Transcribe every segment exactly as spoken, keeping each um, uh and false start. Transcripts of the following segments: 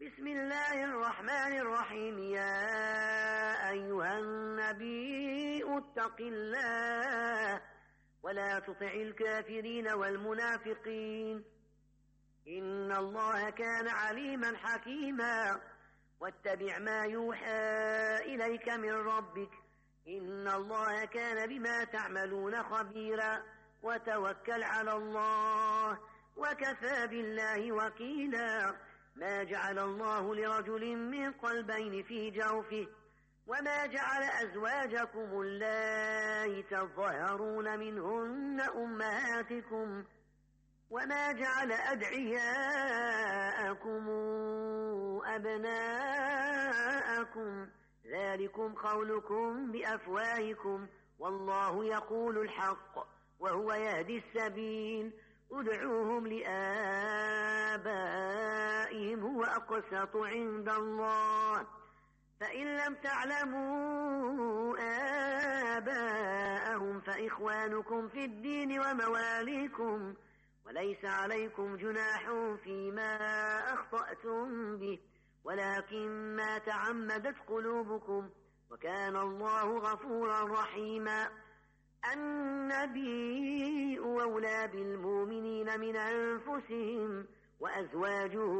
بسم الله الرحمن الرحيم. يا أيها النبي اتق الله ولا تطع الكافرين والمنافقين إن الله كان عليما حكيما. واتبع ما يوحى إليك من ربك إن الله كان بما تعملون خبيرا. وتوكل على الله وكفى بالله وكيلا. ما جعل الله لرجل من قلبين في جوفه وما جعل أزواجكم اللائي تظاهرون منهن أمهاتكم وما جعل أدعياءكم أبناءكم ذلكم قولكم بأفواهكم والله يقول الحق وهو يهدي السبيل. ادعوهم لآبائهم هو أقسط عند الله فإن لم تعلموا آباءهم فإخوانكم في الدين ومواليكم وليس عليكم جناح فيما أخطأتم به ولكن ما تعمدت قلوبكم وكان الله غفورا رحيما. النبي أولى بالمؤمنين من أنفسهم وأزواجه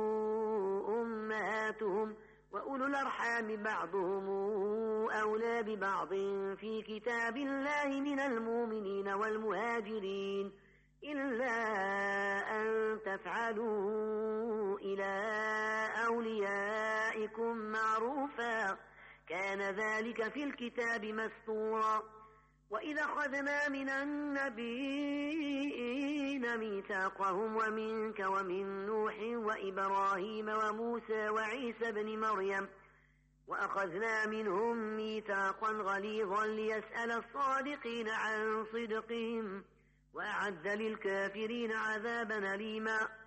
أمهاتهم وأولو الأرحام بعضهم أولى ببعض في كتاب الله من المؤمنين والمهاجرين إلا أن تفعلوا إلى أوليائكم معروفا كان ذلك في الكتاب مسطورا. وإذا أخذنا من النبيين ميثاقهم ومنك ومن نوح وإبراهيم وموسى وعيسى بن مريم وأخذنا منهم ميثاقا غليظا ليسأل الصادقين عن صدقهم وأعد للكافرين عذابا أليما.